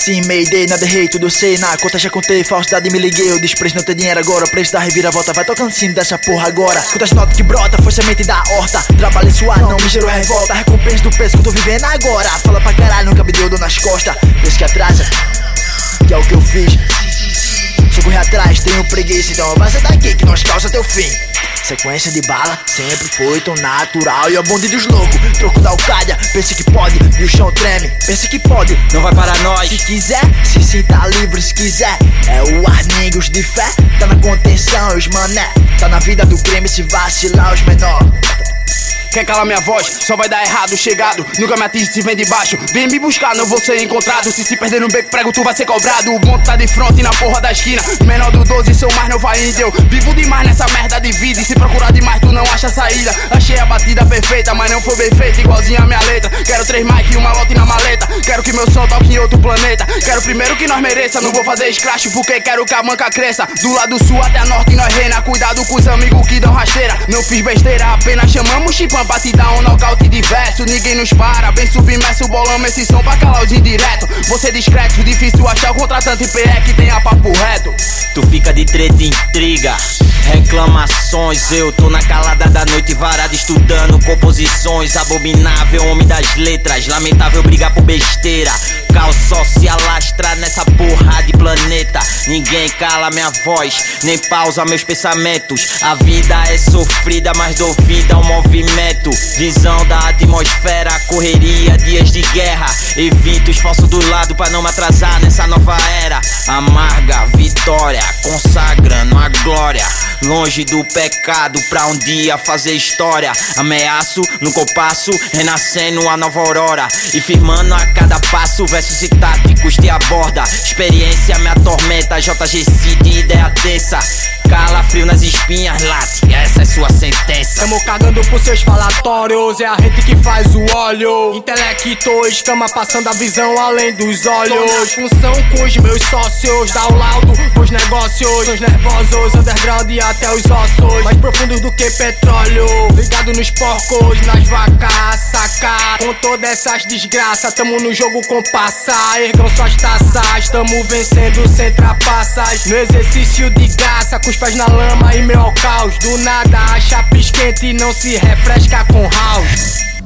sim, Mayday, nada errei, tudo sei. Na conta já contei, falsidade me liguei. Eu desprezo não ter dinheiro agora, o preço da reviravolta. Vai tocando cima dessa porra agora. Quantas notas que brota, foi semente da horta. Trabalho suar, não me gerou revolta. Recompensa do peso que eu tô vivendo agora. Fala pra caralho, nunca me deu dor nas costas. Pensa que atrasa, que é o que eu fiz. Se eu correr atrás, tenho preguiça. Então vaza daqui que nós causa teu fim. Sequência de bala, sempre foi tão natural. E é o bonde dos loucos, troco da Alcádia. Pensa que pode, e o chão treme. Pensa que pode, não vai para nós. Se quiser, se sinta livre se quiser. É o Arningos de fé, tá na contenção os mané. Tá na vida do crime, se vacilar os menor. Quer calar minha voz? Só vai dar errado, chegado. Nunca me atinge se vem de baixo. Vem me buscar, não vou ser encontrado. Se perder no beco prego, tu vai ser cobrado. O bonde tá de fronte na porra da esquina. Menor do 12, sou mais novo ainda. Eu vivo demais nessa merda de vida. E se procurar demais, tu não acha saída. Achei a batida perfeita, mas não foi bem feita. Igualzinha a minha letra. Quero 3 mic e uma lote na maleta. Quero que meu som toque em outro planeta. Quero primeiro que nós mereça. Não vou fazer escracho porque quero que a manca cresça. Do lado sul até a norte nós reina. Cuidado com os amigos que dão rasteira. Não fiz besteira, apenas chamamos chipão pra te dar um nocaute diverso. Ninguém nos para, bem submerso, bolamos esse som pra calar os indireto. Você discreto, difícil achar o contratante PE que tenha papo reto. Tu fica de treta e intriga, reclamações. Eu tô na calada da noite varada estudando composições. Abominável homem das letras, lamentável brigar por besteira. Caos só se alastra nessa porra de planeta. Ninguém cala minha voz, nem pausa meus pensamentos. A vida é sofrida, mas dou vida ao movimento. Visão da atmosfera, correria, dias de guerra. Evito os falsos do lado pra não me atrasar nessa nova era. Amarga vitória, consagrando a glória. Longe do pecado pra um dia fazer história. Ameaço no compasso, renascendo a nova aurora. E firmando a cada passo, versos e táticos te aborda. Experiência me atormenta, JG City, ideia tensa. Calafrio nas espinhas, late, essa é sua sentença. Tamo cagando por seus falatórios, é a rede que faz o óleo. Intelecto, escama passando a visão além dos olhos. Função com os meus sócios, dá o laudo pros negócios. Sons nervosos, underground e até os ossos. Mais profundos do que petróleo, ligado nos porcos, nas vacas, saca. Com todas essas desgraças, tamo no jogo com passa. Ergam suas taças, tamo vencendo sem trapaças. No exercício de graça, com os pés na lama e meu caos. Do nada a chapa esquenta e não se refresca com house.